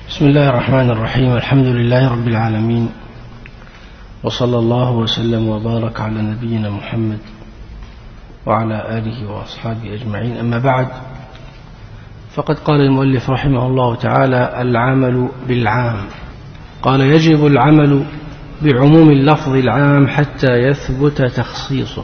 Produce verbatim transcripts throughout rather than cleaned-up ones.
بسم الله الرحمن الرحيم. الحمد لله رب العالمين، وصلى الله وسلم وبارك على نبينا محمد وعلى آله وأصحابه أجمعين. أما بعد، فقد قال المؤلف رحمه الله تعالى: العمل بالعام. قال: يجب العمل بعموم اللفظ العام حتى يثبت تخصيصه،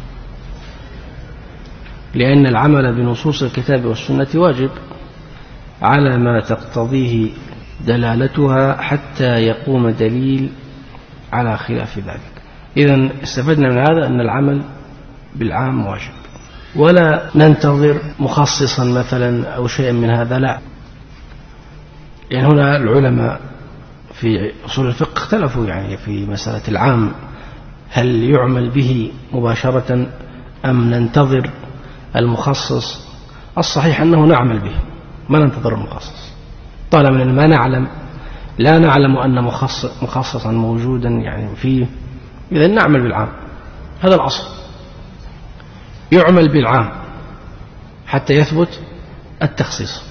لأن العمل بنصوص الكتاب والسنة واجب على ما تقتضيه دلالتها حتى يقوم دليل على خلاف ذلك. إذن استفدنا من هذا أن العمل بالعام واجب، ولا ننتظر مخصصا مثلا أو شيئا من هذا، لا. يعني هنا العلماء في أصول الفقه اختلفوا يعني في مسألة العام، هل يعمل به مباشرة أم ننتظر المخصص؟ الصحيح أنه نعمل به، ما ننتظر المخصص، طالما ما نعلم لا نعلم أن مخصص مخصصا موجودا يعني فيه، إذا نعمل بالعام. هذا الأصل، يعمل بالعام حتى يثبت التخصيص.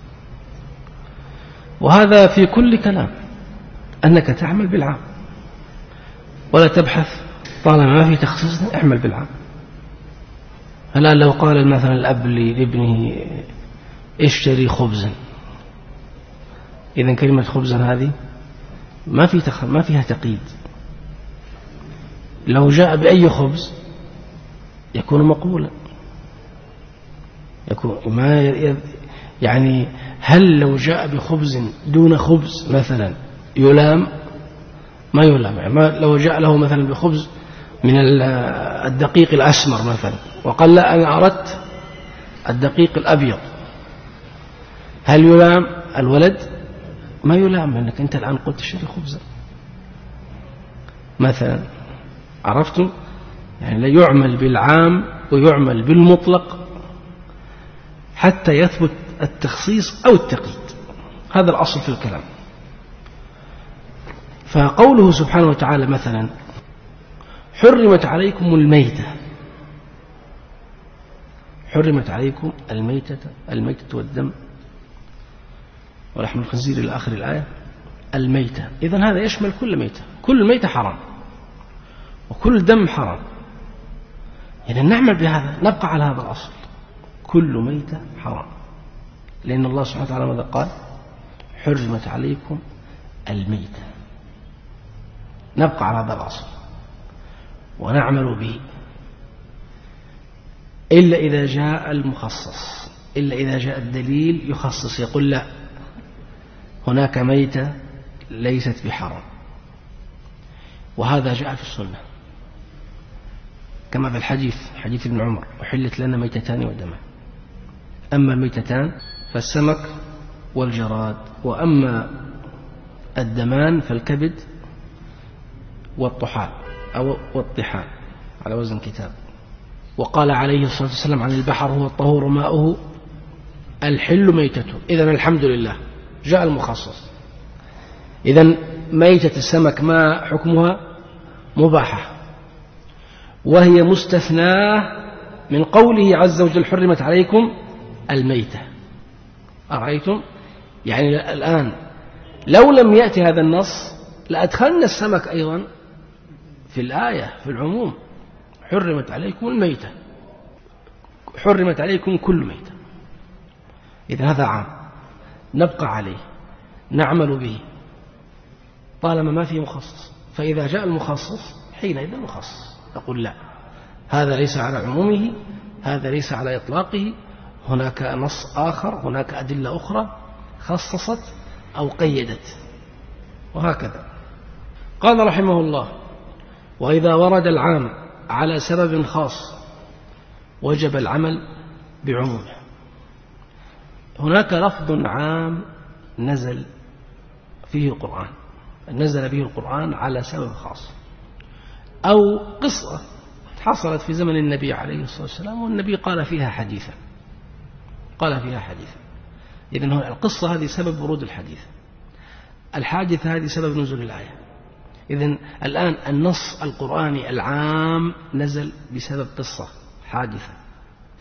وهذا في كل كلام، أنك تعمل بالعام ولا تبحث، طالما ما في تخصيص اعمل بالعام. الآن لو قال مثلا الأب لابنه: اشتري خبزا، إذن كلمة خبزا هذه ما في تخ... ما فيها تقييد. لو جاء بأي خبز يكون مقبولا، يكون ما ي... يعني هل لو جاء بخبز دون خبز مثلا يلام؟ ما يلام. يعني ما لو جاء له مثلا بخبز من الدقيق الأسمر مثلا وقال: لا، أنا أردت الدقيق الأبيض، هل يلام الولد؟ ما يلام، لأنك أنت الآن قلت اشتري خبزا مثلا. عرفتم؟ يعني لا، يعمل بالعام ويعمل بالمطلق حتى يثبت التخصيص أو التقييد. هذا الأصل في الكلام. فقوله سبحانه وتعالى مثلا: حرمت عليكم الميتة، حرمت عليكم الميتة الميتة والدم ولحم الخنزير إلى آخر الآية. الميتة، إذن هذا يشمل كل ميتة، كل ميتة حرام وكل دم حرام. يعني نعمل بهذا، نبقى على هذا الأصل، كل ميتة حرام، لأن الله سبحانه وتعالى ماذا قال؟ حرمت عليكم الميتة. نبقى على هذا الأصل ونعمل به، إلا إذا جاء المخصص، إلا إذا جاء الدليل يخصص، يقول: لا، هناك ميتة ليست بحرام. وهذا جاء في السنة كما في الحديث، حديث ابن عمر: أحلت لنا ميتتان ودمان. أما الميتتان فالسمك والجراد، وأما الدمان فالكبد والطحال أو والطحال على وزن كتاب. وقال عليه الصلاة والسلام عن البحر: هو الطهور ماؤه الحل ميتته. إذن الحمد لله جاء المخصص. إذن ميتة السمك ما حكمها؟ مباحة، وهي مستثناة من قوله عز وجل: حرمت عليكم الميتة. أرأيتم؟ يعني الآن لو لم يأتي هذا النص لأدخلنا السمك أيضا في الآية في العموم: حرمت عليكم الميتة، حرمت عليكم كل ميتة. إذن هذا عام، نبقى عليه، نعمل به طالما ما في مخصص. فإذا جاء المخصص حينئذ المخصص نقول: لا، هذا ليس على عمومه، هذا ليس على إطلاقه، هناك نص آخر، هناك أدلة أخرى خصصت أو قيدت، وهكذا. قال رحمه الله: وإذا ورد العام على سبب خاص وجب العمل بعمومه. هناك لفظ عام نزل فيه القرآن، نزل به القرآن على سبب خاص، أو قصة حصلت في زمن النبي عليه الصلاة والسلام والنبي قال فيها حديثا، قال فيها حديثا. إذن القصة هذه سبب ورود الحديث، الحادثة هذه سبب نزول الآية. إذن الآن النص القرآني العام نزل بسبب قصة حادثة.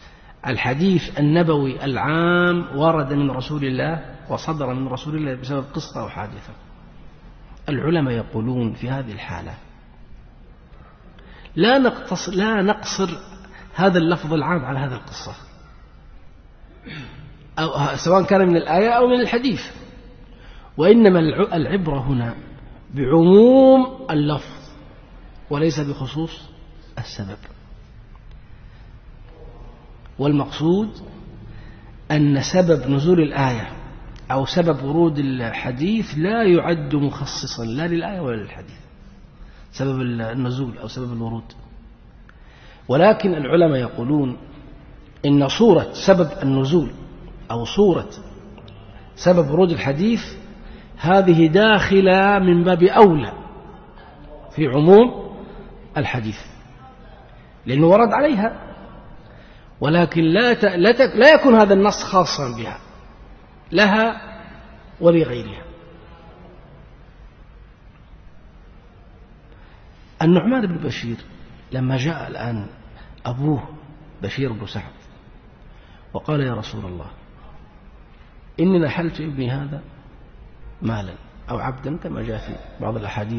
الحديث النبوي العام ورد من رسول الله وصدر من رسول الله بسبب قصة أو حادثة. العلماء يقولون في هذه الحالة لا نقتصر, لا نقصر هذا اللفظ العام على هذا القصة، أو سواء كان من الآية أو من الحديث، وإنما العبرة هنا بعموم اللفظ وليس بخصوص السبب. والمقصود أن سبب نزول الآية أو سبب ورود الحديث لا يعد مخصصا لا للآية ولا للحديث، سبب النزول أو سبب الورود. ولكن العلماء يقولون إن صورة سبب النزول أو صورة سبب ورود الحديث هذه داخلة من باب أولى في عموم الحديث، لأنه ورد عليها، ولكن لا ت... لا, ت... لا يكون هذا النص خاصا بها، لها ولغيرها. النعمان بن بشير لما جاء الآن أبوه بشير بن سعد وقال يا رسول الله إني نحلت ابني هذا مالا أو عبدا كما جاء في بعض الأحاديث،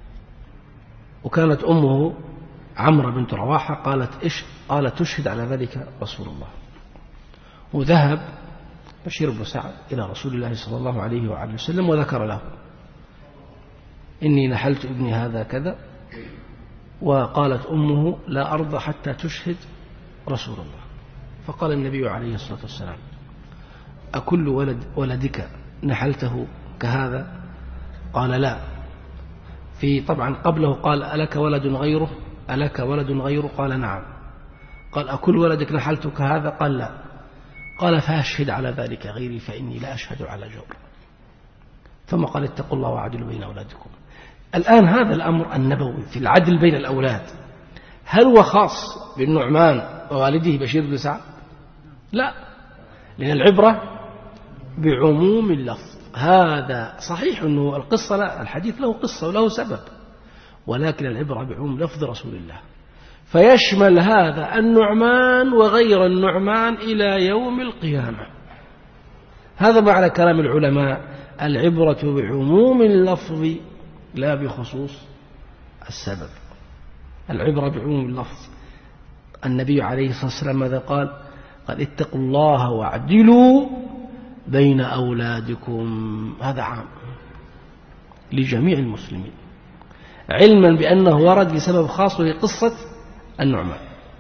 وكانت أمه عمرو بنت رواحة قالت إيش؟ قالت تشهد على ذلك رسول الله. وذهب بشير بن سعد إلى رسول الله صلى الله عليه وآله وسلم وذكر له إني نحلت ابني هذا كذا، وقالت أمه لا أرضى حتى تشهد رسول الله. فقال النبي عليه الصلاة والسلام أكل ولد ولدك نحلته كهذا؟ قال لا. في طبعا قبله قال ألك ولد غيره؟ ألك ولد غيره؟ قال نعم. قال أكل ولدك نحلته كهذا؟ قال لا. قال فأشهد على ذلك غيري فإني لا أشهد على جور. ثم قال اتقوا الله وعدلوا بين أولادكم. الآن هذا الأمر النبوي في العدل بين الأولاد هل هو خاص بالنعمان ووالده بشير بن سعد؟ لا، لأن العبرة بعموم اللفظ. هذا صحيح أنه القصة لا، الحديث له قصة وله سبب، ولكن العبرة بعموم لفظ رسول الله، فيشمل هذا النعمان وغير النعمان إلى يوم القيامة. هذا معنى كلام العلماء العبرة بعموم اللفظ لا بخصوص السبب. العبرة بعموم اللفظ. النبي عليه الصلاة والسلام ماذا قال؟ قال اتقوا الله واعدلوا بين أولادكم. هذا عام لجميع المسلمين، علما بأنه ورد لسبب خاص وهي قصة النعمان.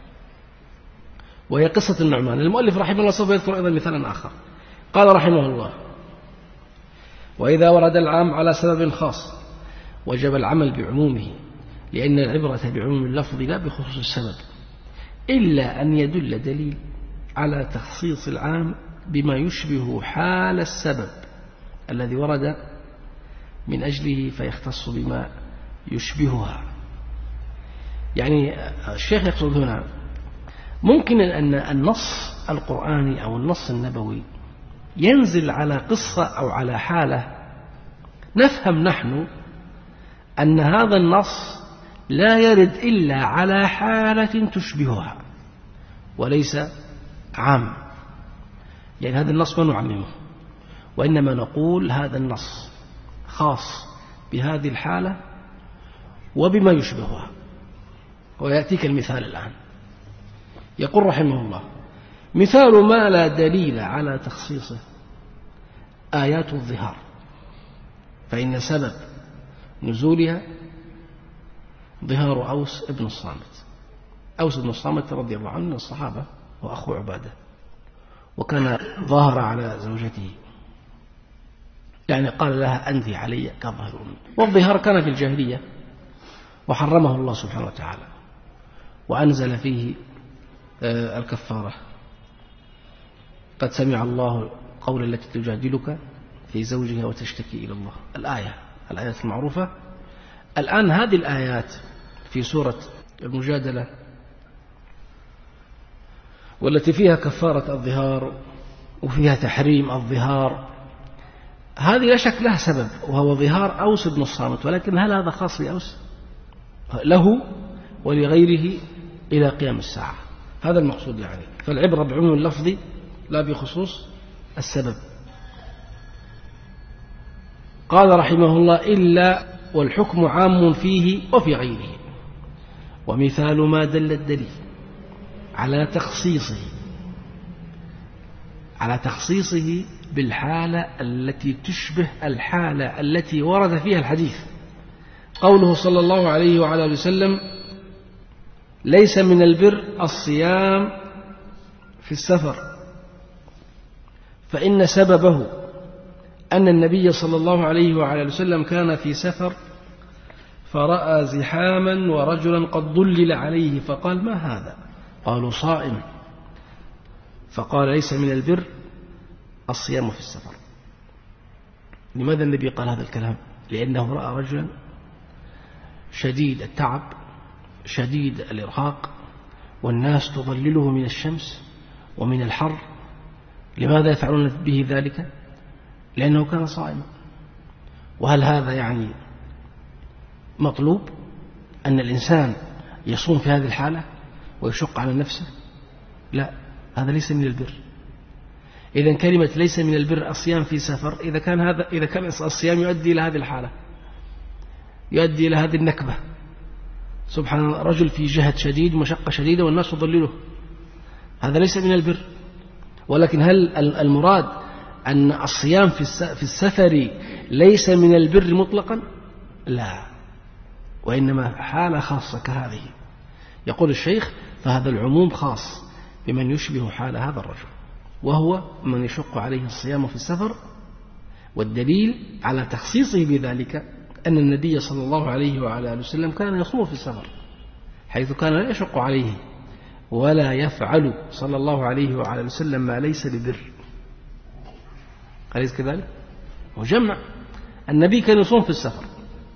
وهي قصة النعمان المؤلف رحمه الله سوف يذكر أيضا مثالا آخر. قال رحمه الله وإذا ورد العام على سبب خاص وجب العمل بعمومه، لأن العبرة بعموم اللفظ لا بخصوص السبب، إلا أن يدل دليل على تخصيص العام بما يشبه حال السبب الذي ورد من أجله فيختص بما يشبهها. يعني الشيخ يقصد هنا ممكن أن النص القرآني أو النص النبوي ينزل على قصة أو على حالة نفهم نحن أن هذا النص لا يرد إلا على حالة تشبهها وليس عام. يعني هذا النص ما نعممه، وإنما نقول هذا النص خاص بهذه الحالة وبما يشبهها. ويأتيك المثال الآن. يقول رحمه الله مثال ما لا دليل على تخصيصه آيات الظهار، فإن سبب نزولها ظهار أوس ابن الصامت. أوس ابن الصامت رضي الله عنه من الصحابة وأخو عبادة، وكان ظاهر على زوجته، يعني قال لها أنت علي كظهر أمي. والظهار كان في الجاهلية وحرمه الله سبحانه وتعالى وأنزل فيه الكفارة. قد سمع الله قول التي تجادلك في زوجها وتشتكي إلى الله، الآية الآيات المعروفة. الآن هذه الآيات في سورة المجادلة والتي فيها كفارة الظهار وفيها تحريم الظهار، هذه لا شك لها سبب وهو ظهار أوس بن الصامت، ولكن هل هذا خاص بأوس؟ له ولغيره إلى قيام الساعة. هذا المقصود يعني. فالعبرة بعموم اللفظ لا بخصوص السبب. قال رحمه الله: إلا والحكم عام فيه وفي غيره. ومثال ما دل الدليل على تخصيصه على تخصيصه بالحالة التي تشبه الحالة التي ورد فيها الحديث قوله صلى الله عليه وعلى آله وسلم: ليس من البر الصيام في السفر، فإن سببه أن النبي صلى الله عليه وعلى آله وسلم كان في سفر فرأى زحاما ورجلا قد ضلل عليه فقال: ما هذا؟ قالوا: صائم. فقال: ليس من البر الصيام في السفر. لماذا النبي قال هذا الكلام؟ لأنه رأى رجلا شديد التعب شديد الإرهاق والناس تضلله من الشمس ومن الحر. لماذا يفعلون به ذلك؟ لأنه كان صائما. وهل هذا يعني مطلوب أن الإنسان يصوم في هذه الحالة ويشق على نفسه؟ لا، هذا ليس من البر. إذن كلمة ليس من البر الصيام في سفر، إذا كان هذا إذا كان الصيام يؤدي إلى هذه الحالة، يؤدي إلى هذه النكبة، سبحان الله، رجل في جهد شديد مشقة شديدة والناس تضلله، هذا ليس من البر. ولكن هل المراد أن الصيام في السفر ليس من البر مطلقا؟ لا، وإنما حالة خاصة كهذه. يقول الشيخ: فهذا العموم خاص بمن يشبه حال هذا الرجل، وهو من يشق عليه الصيام في السفر. والدليل على تخصيصه بذلك أن النبي صلى الله عليه وعلى آله وسلم كان يصوم في السفر، حيث كان لا يشق عليه ولا يفعل صلى الله عليه وعلى آله وسلم ما ليس ببر. أليس كذلك؟ وجمع النبي كان يصوم في السفر،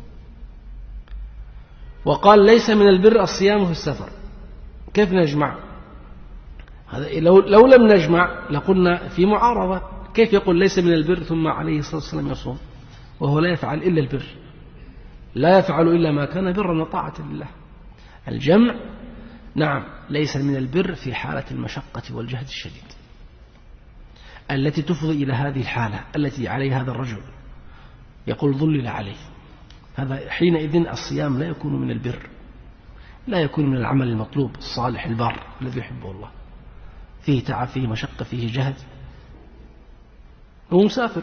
وقال: ليس من البر الصيام في السفر. كيف نجمع هذا؟ لو, لو لم نجمع لقلنا في معارضة. كيف يقول ليس من البر ثم عليه الصلاة والسلام يصوم وهو لا يفعل إلا البر، لا يفعل إلا ما كان برا وطاعة لله؟ الجمع نعم ليس من البر في حالة المشقة والجهد الشديد التي تفضي إلى هذه الحالة التي عليها هذا الرجل، يقول ظلل عليه. هذا حينئذ الصيام لا يكون من البر، لا يكون من العمل المطلوب الصالح البار الذي يحبه الله، فيه تعب فيه مشقة فيه جهد، هو مسافر،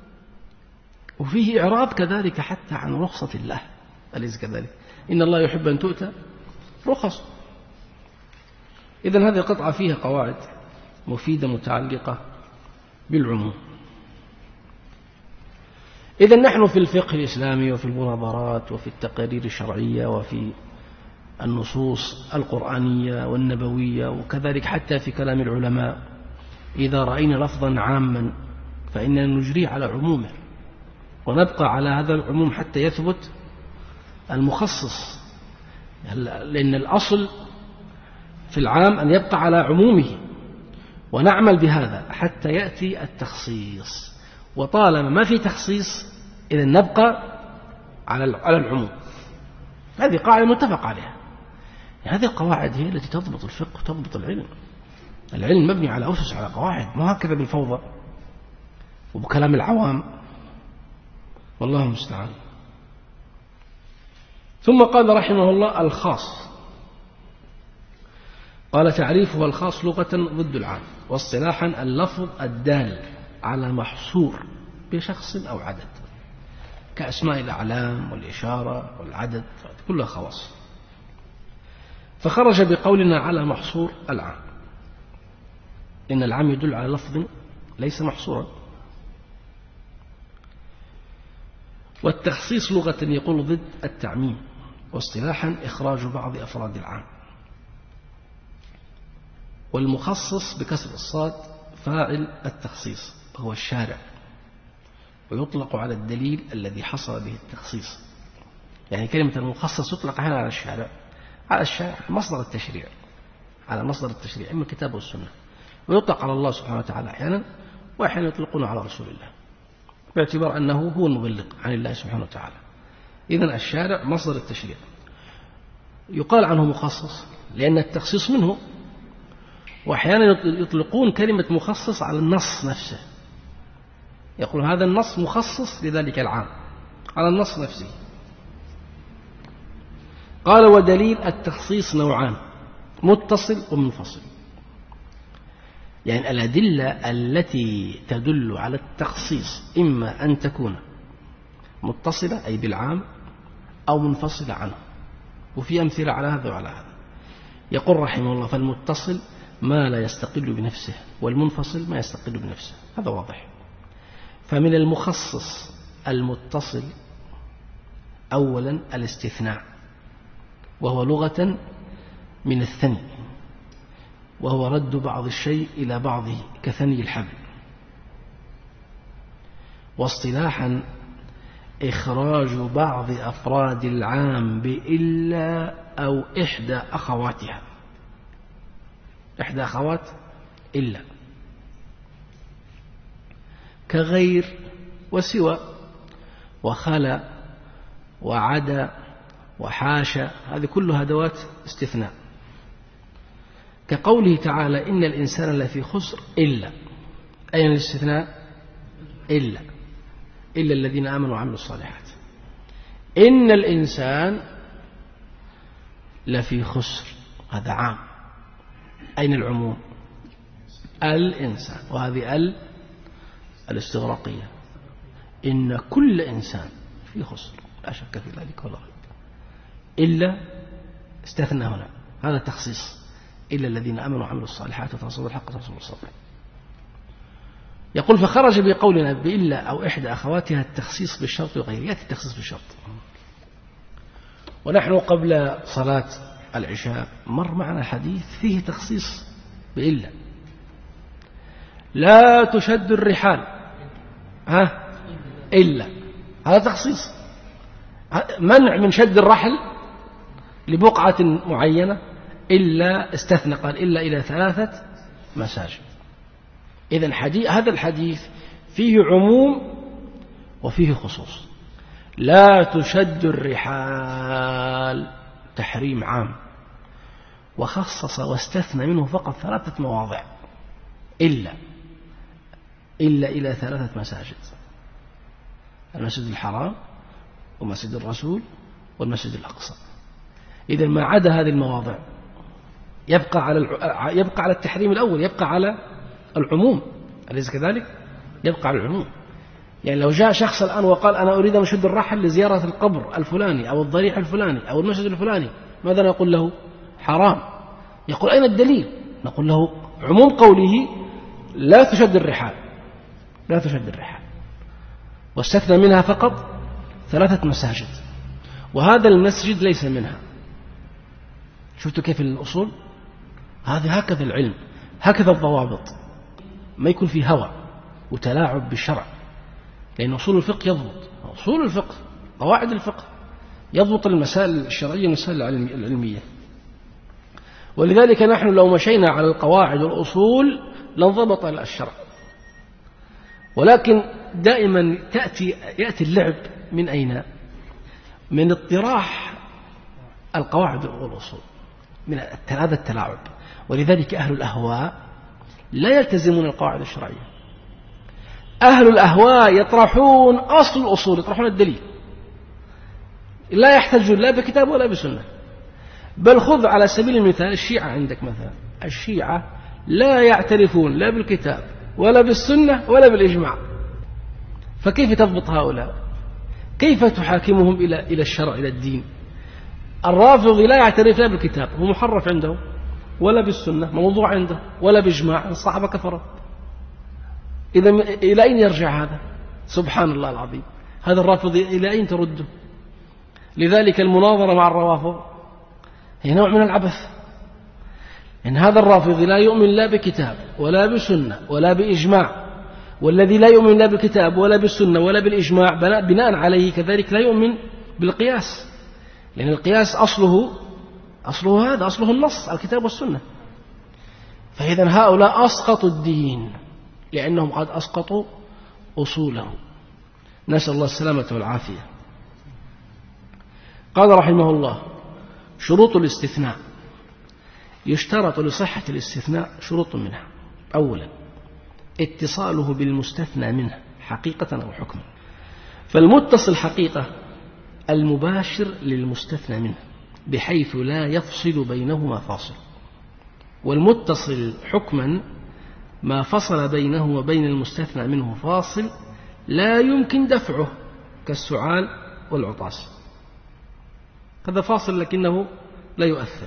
وفيه إعراض كذلك حتى عن رخصة الله. أليس كذلك؟ إن الله يحب أن تؤتى رخص. إذن هذه القطعة فيها قواعد مفيدة متعلقة بالعموم. إذن نحن في الفقه الإسلامي وفي المناظرات وفي التقارير الشرعية وفي النصوص القرآنية والنبوية وكذلك حتى في كلام العلماء، إذا رأينا لفظا عاما فإننا نجري على عمومه ونبقى على هذا العموم حتى يثبت المخصص، لأن الأصل في العام أن يبقى على عمومه، ونعمل بهذا حتى يأتي التخصيص. وطالما ما في تخصيص إذن نبقى على العموم. هذه قاعدة متفق عليها. هذه القواعد هي التي تضبط الفقه وتضبط العلم. العلم مبني على أسس، على قواعد، ما هكذا بالفوضى وبكلام العوام، والله المستعان. ثم قال رحمه الله: الخاص. قال: تعريفه الخاص لغة ضد العام، واصطلاحا اللفظ الدال على محصور بشخص أو عدد، كأسماء الأعلام والإشارة والعدد، كلها خواص. فخرج بقولنا على محصور العام، إن العام يدل على لفظ ليس محصورا. والتخصيص لغة يقول ضد التعميم، واصطلاحا إخراج بعض أفراد العام. والمخصص بكسر الصاد فاعل التخصيص هو الشارع، ويطلق على الدليل الذي حصل به التخصيص. يعني كلمة المخصص يطلق هنا على الشارع، على الشارع مصدر التشريع، على مصدر التشريع إما الكتاب والسنة، ويطلق على الله سبحانه وتعالى أحيانا، وأحيانا يطلقون على رسول الله باعتبار أنه هو المبلغ عن الله سبحانه وتعالى. إذن الشارع مصدر التشريع. يقال عنه مخصص لأن التخصيص منه، وأحيانا يطلقون كلمة مخصص على النص نفسه، يقول هذا النص مخصص لذلك العام على النص نفسه. قال ودليل التخصيص نوعان، متصل ومنفصل. يعني الأدلة التي تدل على التخصيص إما أن تكون متصلة أي بالعام أو منفصلة عنه، وفي أمثلة على هذا وعلى هذا. يقول رحمه الله فالمتصل ما لا يستقل بنفسه، والمنفصل ما يستقل بنفسه، هذا واضح. فمن المخصص المتصل أولا الاستثناء، وهو لغة من الثني، وهو رد بعض الشيء إلى بعضه كثني الحبل. واصطلاحا إخراج بعض أفراد العام بإلا أو إحدى أخواتها، إحدى أخوات إلا، كغير وسوى وخلا وعدا وحاشا، هذه كلها أدوات استثناء. كقوله تعالى إن الإنسان لفي خسر إلا، أين الاستثناء؟ إلا إلا الذين آمنوا وعملوا الصالحات. إن الإنسان لفي خسر، هذا عام. أين العموم؟ الإنسان، وهذه ال الاستغراقية، إن كل إنسان في خسر لا شك في ذلك ولا ريب. إلا استثنى هنا، هذا التخصيص، إلا الذين آمنوا وعملوا الصالحات وتواصوا بالحق وتواصوا بالصبر. يقول فخرج بقولنا بإلا أو إحدى أخواتها التخصيص بالشرط وغيره، يأتي التخصيص بالشرط. ونحن قبل صلاة العشاء مر معنا حديث فيه تخصيص بإلا، لا تشد الرحال ها إلا، هذا تخصيص، منع من شد الرحل لبقعة معينة، إلا استثنى قال إلا إلى ثلاثة مساجد. إذن هذا الحديث فيه عموم وفيه خصوص. لا تشد الرحال تحريم عام، وخصص واستثنى منه فقط ثلاثة مواضع، إلا إلا إلى ثلاثة مساجد: المسجد الحرام ومسجد الرسول والمسجد الأقصى. إذا ما عدا هذه المواضع يبقى على يبقى على التحريم الأول، يبقى على العموم، أليس كذلك؟ يبقى على العموم. يعني لو جاء شخص الآن وقال أنا أريد أن أشد الرحل لزيارة القبر الفلاني أو الضريح الفلاني أو المسجد الفلاني، ماذا نقول له؟ حرام. يقول أين الدليل؟ نقول له عموم قوله لا تشد الرحال، لا تشد الرحال، واستثنى منها فقط ثلاثة مساجد، وهذا المسجد ليس منها. شفتوا كيف الأصول؟ هذا هكذا العلم، هكذا الضوابط، ما يكون في هوى وتلاعب بالشرع، لأن أصول الفقه يضبط، أصول الفقه قواعد الفقه يضبط المسائل الشرعية والمسائل العلمية. ولذلك نحن لو مشينا على القواعد والأصول لانضبط الشرع، ولكن دائما تأتي يأتي اللعب من أين؟ من اطراح القواعد والأصول، من هذا التلاعب. ولذلك أهل الأهواء لا يلتزمون القواعد الشرعية. أهل الأهواء يطرحون أصل الأصول، يطرحون الدليل، لا يحتجون لا بكتاب ولا بسنة. بل خذ على سبيل المثال الشيعة عندك مثلا، الشيعة لا يعترفون لا بالكتاب ولا بالسنة ولا بالإجماع، فكيف تضبط هؤلاء؟ كيف تحاكمهم إلى إلى الشرع إلى الدين؟ الرافضي لا يعترف لا بالكتاب، هو محرف عنده، ولا بالسنة موضوع عنده، ولا بإجماع الصحابة كفروا. إذا إلى أين يرجع هذا؟ سبحان الله العظيم، هذا الرافضي إلى أين ترده؟ لذلك المناظرة مع الروافض هي نوع من العبث، إن هذا الرافضي لا يؤمن لا بكتاب ولا بسنة ولا بإجماع، والذي لا يؤمن لا بالكتاب ولا بالسنة ولا بالإجماع بناء عليه كذلك لا يؤمن بالقياس، لأن القياس أصله أصله هذا، أصله النص الكتاب والسنة. فإذا هؤلاء أسقطوا الدين لأنهم قد أسقطوا أصوله، نسأل الله السلامة والعافية. قال رحمه الله: شروط الاستثناء يشترط لصحة الاستثناء شروط منها. أولا اتصاله بالمستثنى منه حقيقة أو حكما. فالمتصل حقيقة المباشر للمستثنى منه بحيث لا يفصل بينهما فاصل، والمتصل حكما ما فصل بينه وبين المستثنى منه فاصل لا يمكن دفعه كالسعال والعطاس، هذا فاصل لكنه لا يؤثر.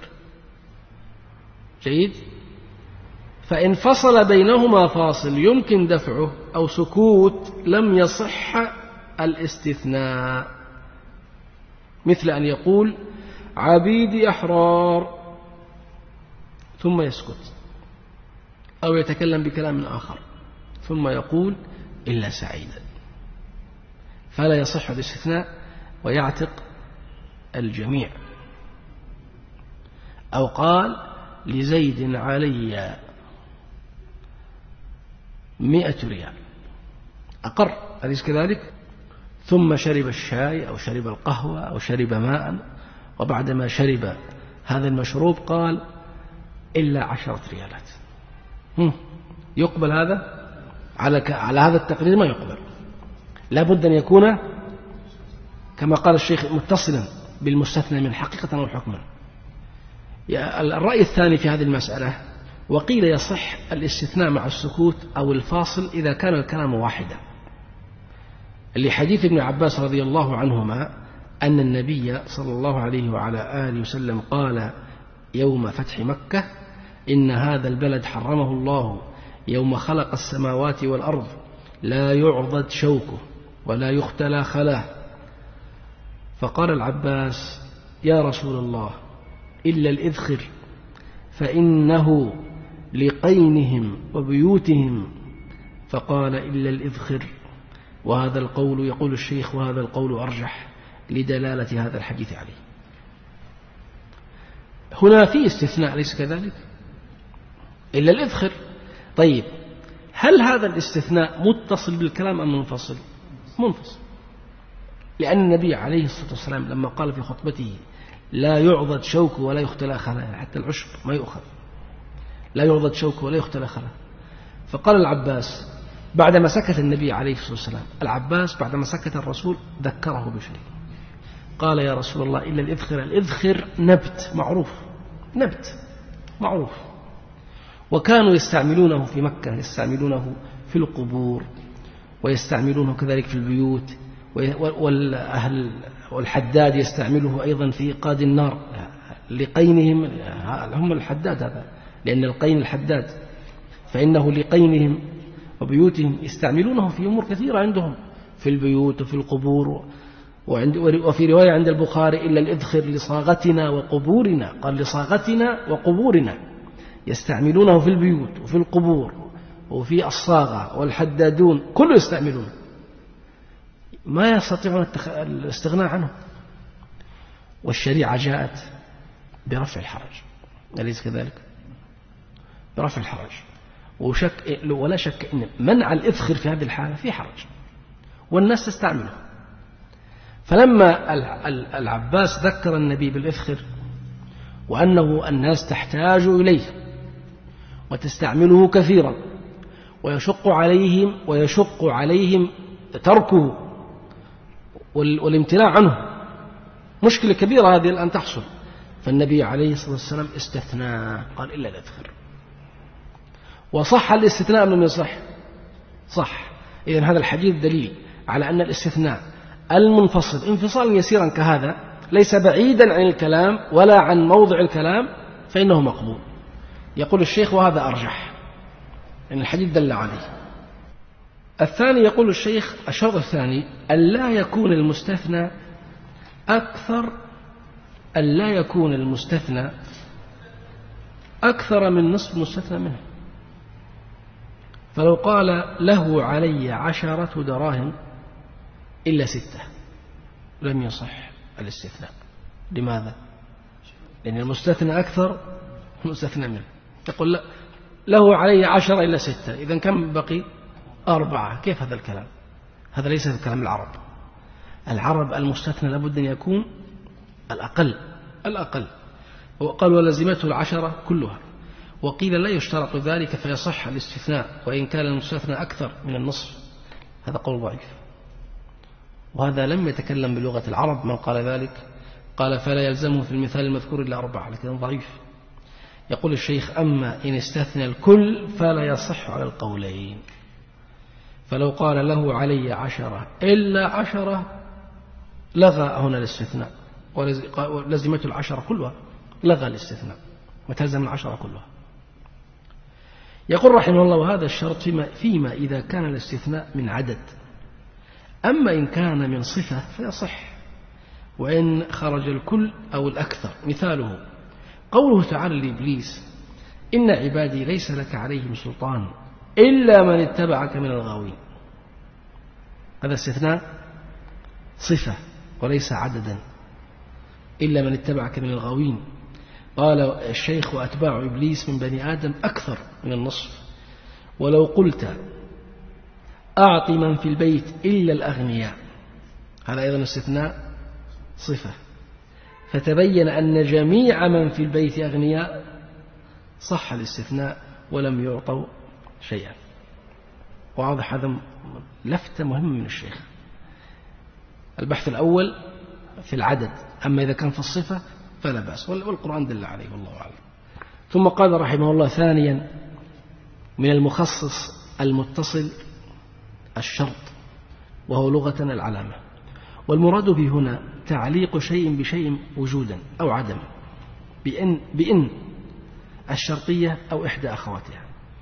جيد. فإن فصل بينهما فاصل يمكن دفعه أو سكوت لم يصح الاستثناء، مثل أن يقول عبيدي أحرار ثم يسكت، أو يتكلم بكلام آخر ثم يقول إلا سعيدا، فلا يصح الاستثناء ويعتق الجميع. أو قال لزيد علي مئة ريال أقر، أليس كذلك؟ ثم شرب الشاي أو شرب القهوة أو شرب ماء، وبعدما شرب هذا المشروب قال إلا عشرة ريالات، يقبل هذا؟ على على هذا التقرير ما يقبل، لا بد أن يكون كما قال الشيخ متصلا بالمستثنى من حقيقة أو حكما. الرأي الثاني في هذه المسألة، وقيل يصح الاستثناء مع السكوت أو الفاصل إذا كان الكلام واحدا، لحديث ابن عباس رضي الله عنهما أن النبي صلى الله عليه وعلى آله وسلم قال يوم فتح مكة إن هذا البلد حرمه الله يوم خلق السماوات والأرض لا يعضد شوكه ولا يختلى خلاه. فقال العباس يا رسول الله إلا الإذخر فإنه لقينهم وبيوتهم، فقال إلا الإذخر، وهذا القول يقول الشيخ وهذا القول أرجح لدلالة هذا الحديث عليه. هنا في استثناء ليس كذلك؟ إلا الإذخر. طيب هل هذا الاستثناء متصل بالكلام أم منفصل؟ منفصل، لأن النبي عليه الصلاة والسلام لما قال في خطبته لا يعضد شوك ولا يختلى خلا، حتى العشب ما يؤخذ، لا يعضد شوك ولا يختلى خلا، فقال العباس بعدما سكت النبي عليه الصلاة والسلام، العباس بعدما سكت الرسول ذكره بشيء، قال يا رسول الله إلا الإذخر. الإذخر نبت معروف، نبت معروف، وكانوا يستعملونه في مكة، يستعملونه في القبور ويستعملونه كذلك في البيوت، والأهل والحداد يستعمله أيضا في إيقاد النار لقينهم، هم الحداد هذا، لأن القين الحداد، فإنه لقينهم وبيوتهم يستعملونه في أمور كثيرة عندهم في البيوت وفي القبور. وفي رواية عند البخاري إلا الإذخر لصاغتنا وقبورنا، قال لصاغتنا وقبورنا، يستعملونه في البيوت وفي القبور وفي الصاغة، والحدادون كله يستعملونه، ما يستطيعون الاستغناء عنه. والشريعة جاءت برفع الحرج، أليس كذلك؟ برفع الحرج، وشك ولا شك أن منع الإذخر في هذه الحالة في حرج، والناس تستعمله. فلما العباس ذكر النبي بالإذخر وأنه الناس تحتاج إليه وتستعمله كثيرا ويشق عليهم ويشق عليهم تركه والامتناع عنه، مشكلة كبيرة هذه الآن تحصل، فالنبي عليه الصلاة والسلام استثنى، قال إلا الإذخر. وصح الاستثناء من يصح صح. إذن هذا الحديث دليل على أن الاستثناء المنفصل انفصالا يسيرا كهذا ليس بعيدا عن الكلام ولا عن موضع الكلام، فإنه مقبول. يقول الشيخ وهذا أرجح، إن الحديث دل عليه. الثاني يقول الشيخ الشرط الثاني ألا يكون المستثنى أكثر ألا يكون المستثنى أكثر من نصف المستثنى منه. فلو قال له علي عشرة دراهم إلا ستة لم يصح الاستثناء. لماذا؟ لأن المستثنى أكثر المستثنى منه. يقول له علي عشرة إلا ستة، إذن كم بقي؟ أربعة. كيف هذا الكلام؟ هذا ليس كلام العرب. العرب المستثنى لابد أن يكون الأقل الأقل. وقال ولزمته العشرة كلها. وقيل لا يشترط ذلك فيصح الاستثناء وإن كان المستثنى أكثر من النصف. هذا قول ضعيف، وهذا لم يتكلم بلغة العرب من قال ذلك. قال فلا يلزمه في المثال المذكور إلا أربعة، لكن ضعيف. يقول الشيخ أما إن استثنى الكل فلا يصح على القولين. فلو قال له علي عشرة إلا عشرة لغى هنا الاستثناء، ولزمته العشرة كلها، لغى الاستثناء وتلزم العشرة كلها. يقول رحمه الله وهذا الشرط فيما, فيما إذا كان الاستثناء من عدد. أما إن كان من صفة فيصح وإن خرج الكل أو الأكثر. مثاله قوله تعالى لإبليس إن عبادي ليس لك عليهم سلطان إلا من اتبعك من الغاوين. هذا استثناء صفة وليس عددا، إلا من اتبعك من الغاوين. قال الشيخ وأتباع إبليس من بني آدم أكثر من النصف. ولو قلت أعط من في البيت إلا الأغنياء، هذا أيضا استثناء صفة، فتبين أن جميع من في البيت أغنياء صح الاستثناء ولم يعطوا شيئا. واضح؟ هذا لفتة مهمة من الشيخ. البحث الأول في العدد، أما إذا كان في الصفة فلا بأس، والقرآن دل عليه والله أعلم. ثم قال رحمه الله ثانيا من المخصص المتصل الشرط، وهو لغة العلامة. والمراد به هنا تعليق شيء بشيء وجودا أو عدما، بإن, بإن الشرطية أو إحدى أخواتها.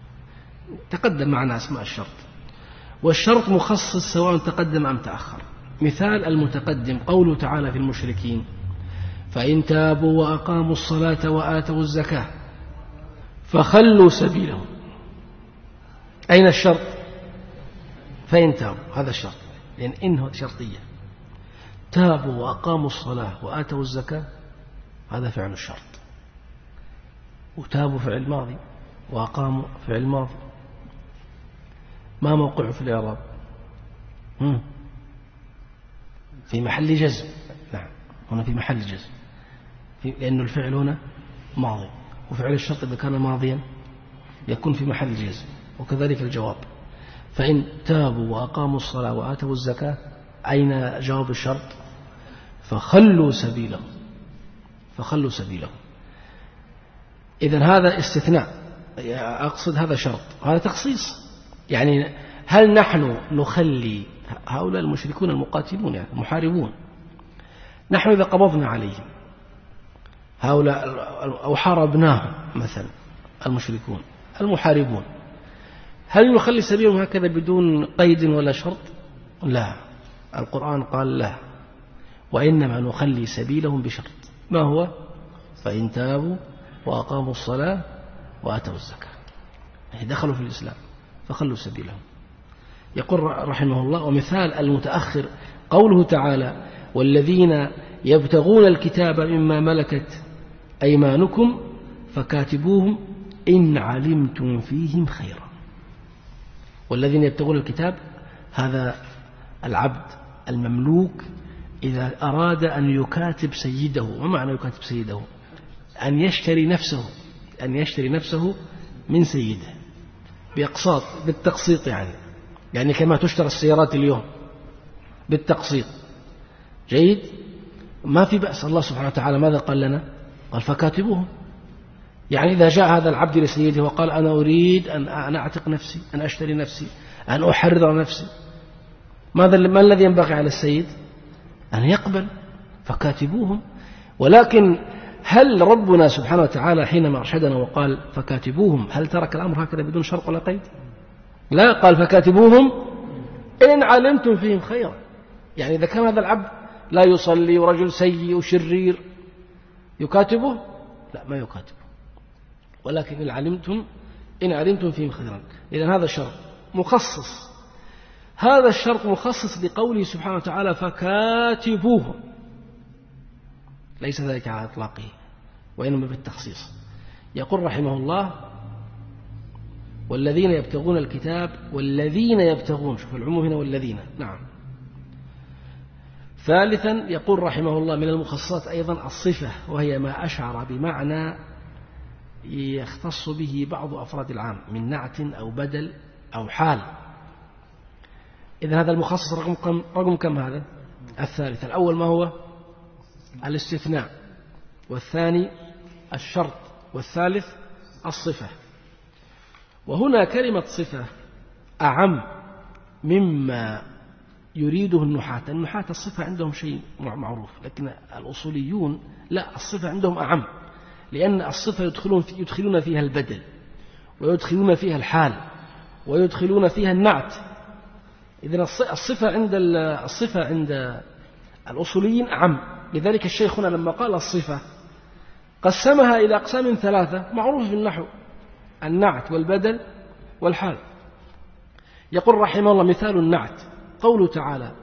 تقدم معنا أسماء الشرط، والشرط مخصص سواء تقدم أم تأخر. مثال المتقدم قوله تعالى في المشركين فإن تابوا وأقاموا الصلاة وآتوا الزكاة فخلوا سبيلهم. أين الشرط؟ فإن تابوا، هذا الشرط، لأن إنه شرطية. تابوا وأقاموا الصلاة وآتوا الزكاة هذا فعل الشرط، وتابوا فعل ماضي وأقاموا فعل ماضي. ما موقعه في الإعراب؟ في محل جزم. نعم هنا في محل جزم، لأن الفعل هنا ماضي، وفعل الشرط إذا كان ماضيا يكون في محل جزم، وكذلك الجواب. فإن تابوا وأقاموا الصلاة وآتوا الزكاة أين جواب الشرط؟ فخلوا سبيلهم، فخلوا سبيلهم. إذن هذا استثناء، أقصد هذا شرط، هذا تخصيص. يعني هل نحن نخلي هؤلاء المشركون المقاتلون يعني المحاربون، نحن إذا قبضنا عليهم هؤلاء أو حاربناهم مثلا المشركون المحاربون، هل نخلي سبيلهم هكذا بدون قيد ولا شرط؟ لا، القرآن قال لا، وإنما نخلي سبيلهم بشرط. ما هو؟ فإن تابوا وأقاموا الصلاة وآتوا الزكاة، دخلوا في الإسلام فخلوا سبيلهم. يقول رحمه الله ومثال المتأخر قوله تعالى والذين يبتغون الكتاب مما ملكت أيمانكم فكاتبوهم إن علمتم فيهم خيرا. والذين يبتغون الكتاب هذا العبد المملوك إذا أراد أن يكاتب سيده. ما معنى يكاتب سيده؟ أن يشتري نفسه، أن يشتري نفسه من سيده بأقساط، بالتقسيط، يعني يعني كما تشترى السيارات اليوم بالتقسيط. جيد، ما في بأس. الله سبحانه وتعالى ماذا قال لنا؟ قال فكاتبوهم. يعني إذا جاء هذا العبد لسيده وقال أنا أريد أن أعتق نفسي، أن أشتري نفسي، أن أحرر نفسي، ماذا ما الذي ينبغي على السيد؟ أن يقبل، فكاتبوهم. ولكن هل ربنا سبحانه وتعالى حينما أرشدنا وقال فكاتبوهم هل ترك الأمر هكذا بدون شرط ولا قيد؟ لا، قال فكاتبوهم إن علمتم فيهم خيرا. يعني إذا كان هذا العبد لا يصلي ورجل سيء وشرير يكاتبه؟ لا، ما يكاتبه، ولكن إن علمتم إن علمتم فيهم خيرا. إذن هذا الشرط مخصص، هذا الشرط مخصص لقوله سبحانه وتعالى فكاتبوهم، ليس ذلك على إطلاقه وإنما بالتخصيص. يقول رحمه الله والذين يبتغون الكتاب، والذين يبتغون، شوف العموم هنا والذين، نعم، ثالثا يقول رحمه الله من المخصصات أيضا الصفة، وهي ما أشعر بمعنى يختص به بعض أفراد العام من نعت أو بدل أو حال. إذن هذا المخصص رقم كم, رقم كم هذا؟ الثالث. الأول ما هو؟ الاستثناء، والثاني الشرط، والثالث الصفة. وهنا كلمة صفة أعم مما يريده النحاة. النحاة الصفة عندهم شيء معروف، لكن الأصوليون لا، الصفة عندهم أعم، لأن الصفة يدخلون, في يدخلون فيها البدل، ويدخلون فيها الحال، ويدخلون فيها النعت. إذن الصفة عند الصفة عند الأصوليين أعم. لذلك الشيخ هنا لما قال الصفة قسمها إلى أقسام ثلاثة معروف في النحو: النعت والبدل والحال. يقول رحمه الله مثال النعت قوله تعالى: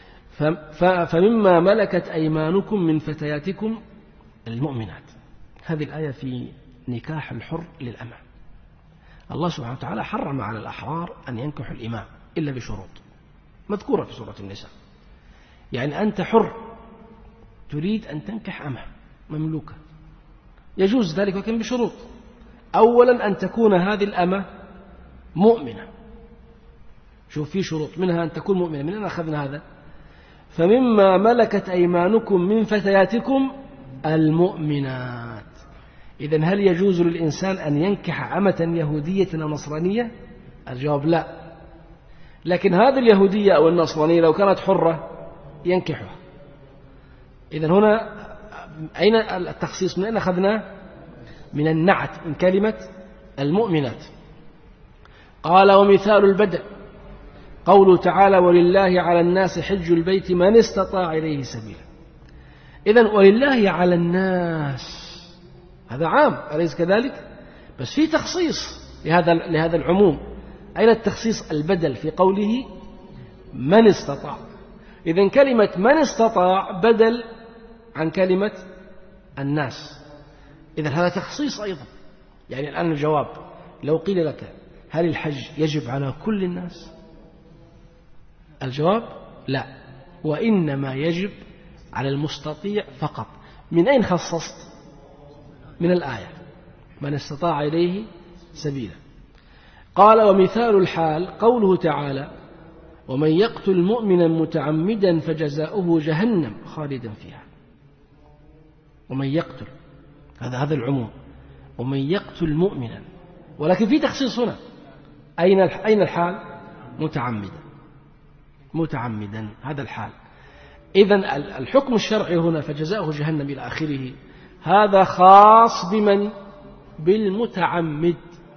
فمما ملكت أيمانكم من فتياتكم المؤمنات. هذه الآية في نكاح الحر للأمة. الله سبحانه وتعالى حرم على الأحرار أن ينكحوا الإماء إلا بشروط مذكورة في سورة النساء. يعني أنت حر تريد أن تنكح أمة مملوكة، يجوز ذلك ولكن بشروط. أولا أن تكون هذه الأمة مؤمنة. شوف، في شروط، منها أن تكون مؤمنة. من أين أخذنا هذا؟ فمما ملكت أيمانكم من فتياتكم المؤمنات. إذن هل يجوز للإنسان أن ينكح أمة يهودية أو نصرانية؟ الجواب لا. لكن هذه اليهودية أو النصرانية لو كانت حرة ينكحها. إذن هنا أين التخصيص؟ من أين أخذناه؟ من النعت، من كلمة المؤمنات. قال: ومثال البدء قوله تعالى: ولله على الناس حج البيت من استطاع إليه سبيلا. إذن ولله على الناس هذا عام، أليس كذلك؟ بس في تخصيص لهذا لهذا العموم. أين التخصيص؟ البدل في قوله من استطاع. إذن كلمة من استطاع بدل عن كلمة الناس. إذن هذا تخصيص أيضا. يعني الآن الجواب: لو قيل لك هل الحج يجب على كل الناس؟ الجواب: لا، وإنما يجب على المستطيع فقط. من أين خصصت؟ من الآية: من استطاع إليه سبيلا. قال: ومثال الحال قوله تعالى: ومن يقتل مؤمنا متعمدا فجزاؤه جهنم خالدا فيها. ومن يقتل، هذا هذا العموم، ومن يقتل مؤمنا، ولكن في تخصيص هنا. أين أين الحال؟ متعمدا، متعمدا، هذا الحال. إذن الحكم الشرعي هنا فجزاؤه جهنم إلى آخره، هذا خاص بمن؟ بالمتعمد.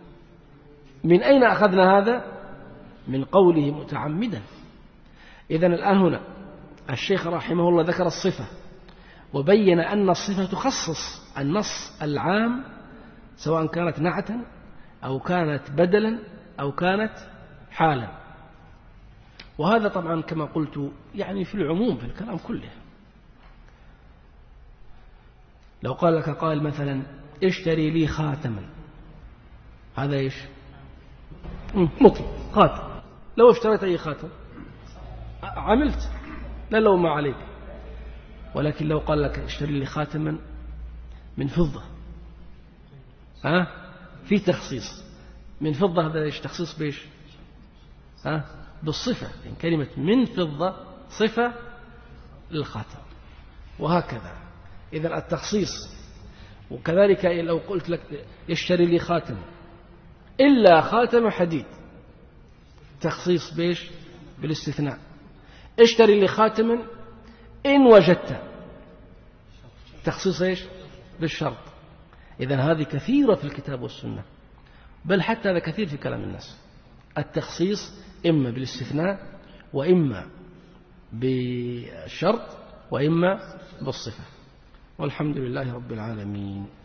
من أين أخذنا هذا؟ من قوله متعمدا. إذن الآن هنا الشيخ رحمه الله ذكر الصفة، وبين أن الصفة تخصص النص العام، سواء كانت نعتا أو كانت بدلا أو كانت حالا. وهذا طبعا كما قلت يعني في العموم في الكلام كله. لو قال لك قائل مثلا: اشتري لي خاتما، هذا ايش؟ مطلق خاتم. لو اشتريت أي خاتم عملت، لا لو ما عليك. ولكن لو قال لك اشتري لي خاتما من فضة، ها في تخصيص من فضة. هذا ايش؟ تخصيص بيش؟ ها بالصفة. يعني كلمة من فضة صفة للخاتم، وهكذا. إذا التخصيص. وكذلك لو قلت لك يشتري لي خاتم إلا خاتم حديد، تخصيص بيش؟ بالاستثناء. اشتري لي خاتما إن وجدت، تخصيص ايش؟ بالشرط. إذن هذه كثيرة في الكتاب والسنة، بل حتى هذا كثير في كلام الناس. التخصيص إما بالاستثناء، وإما بالشرط، وإما بالصفة. والحمد لله رب العالمين.